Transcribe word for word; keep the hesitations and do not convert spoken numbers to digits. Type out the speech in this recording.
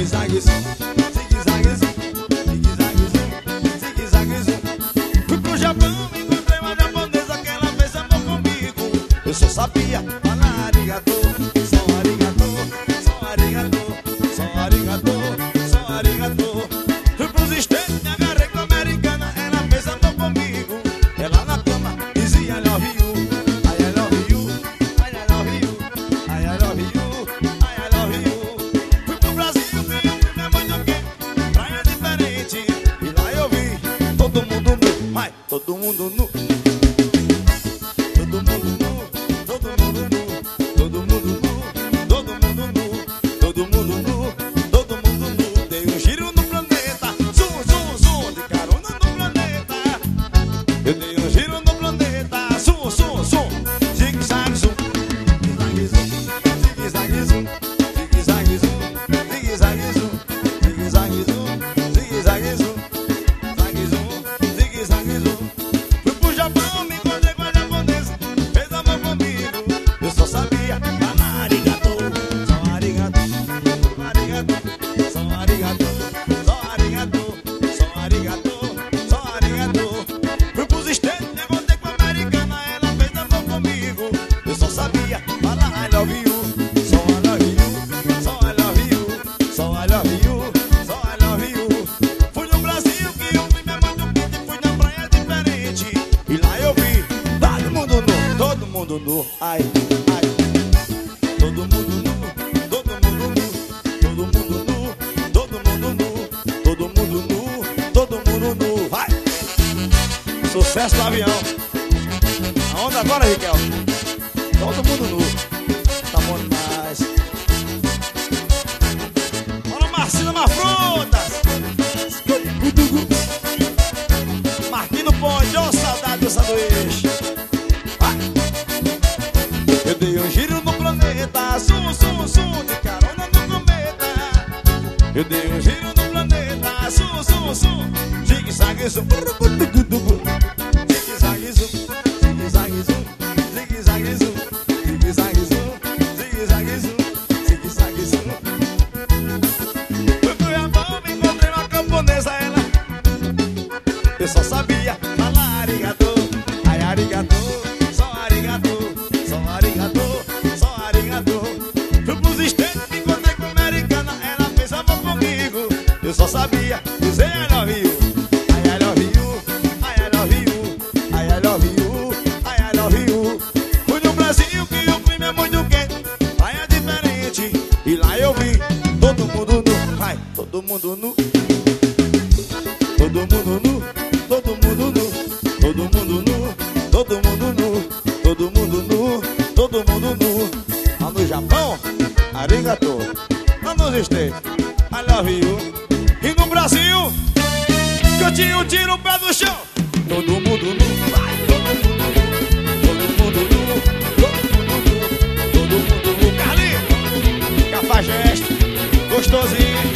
zigue-zague zum, zigue-zague zum, zigue-zague zum, zigue-zague zum. Fui pro Japão, encontrei uma japonesa que ela fez amor comigo. Eu só sabia falar arigatô, só arigatô, só arigatô, só arigatô, só arigatô. Fui pros States, me agarrei com a americana, ela fez amor comigo. Ela na cama dizia I love you, I love you, I love you, I love you, I love you. Fui pro Brasil, vi um filme muito quente, praia diferente. E lá eu vi todo mundo nu, ai, todo mundo nu. Todo mundo nu, todo mundo nu, todo mundo nu, todo mundo nu, todo mundo nu, todo mundo nu. Dei um giro no planeta, zum, zum, zum, de carona no planeta. Eu dei um giro no planeta, zum, zum, zum, zigue-zague zum, zigue-zague zum, zigue-zague zum, zigue-zague zum, zigue-zague zum, zigue-zague zum, zigue-zague zum, zague zum, zigue-zague zum. Fui pro Japão, me encontrei com a japonesa, fez amor comigo. Eu só sabia falar arigatô, só arigatô, arigatô, só arigatô, só arigatô, só arigatô, só arigatô. Fui pros States, me encontrei com a americana, ela fez amor comigo. Eu só sabia falar I love you, só I love you, só I love you, só I love you, só I love you. Fui no Brasil que o clima é muito quente, fui na praia diferente. E lá eu vi todo mundo nu, todo mundo nu, ai, ai. Todo mundo nu, todo mundo nu, todo mundo nu, todo mundo nu, todo mundo nu, todo mundo nu, vai! Sucesso do avião. A onda agora, Riquel. Todo mundo nu. Tá bom demais. Bora, Marcina Mafrutas. Marquinho Ponte, ó, saudade do sanduíche. Vai! Eu dei um giro no planeta, zum, zum, zum, de carona no cometa. Eu dei um giro no planeta, zum, zum, zum, zigue-zague zum, zigue-zague zum, zigue-zague zum, zigue-zague zum, zigue-zague zum, zigue-zague zum, zigue-zague zum. Fui pro Japão, me encontrei uma camponesa, ela. Eu só sabia falar arigatô, ai arigatô, só arigatô, só arigatô, só arigatô. Fui pros States, me encontrei com a americana, ela fez amor comigo. Eu só sabia dizer I love you, I love you, I love you, I love you, I love you. Fui no Brasil que o clima é muito quente, praia diferente. E lá eu vi todo mundo nu, ai, todo mundo nu. Todo mundo nu, todo mundo nu, todo mundo nu, todo mundo nu, todo mundo nu, todo mundo nu. Lá no Japão, arigatô. Lá nos States, I love you. E no Brasil, cantinho, tira o pé do chão. Todo mundo nu, vai, todo mundo nu, todo mundo nu, todo mundo nu, todo mundo nu. Carlinhos, Cafajeste, gostosinho.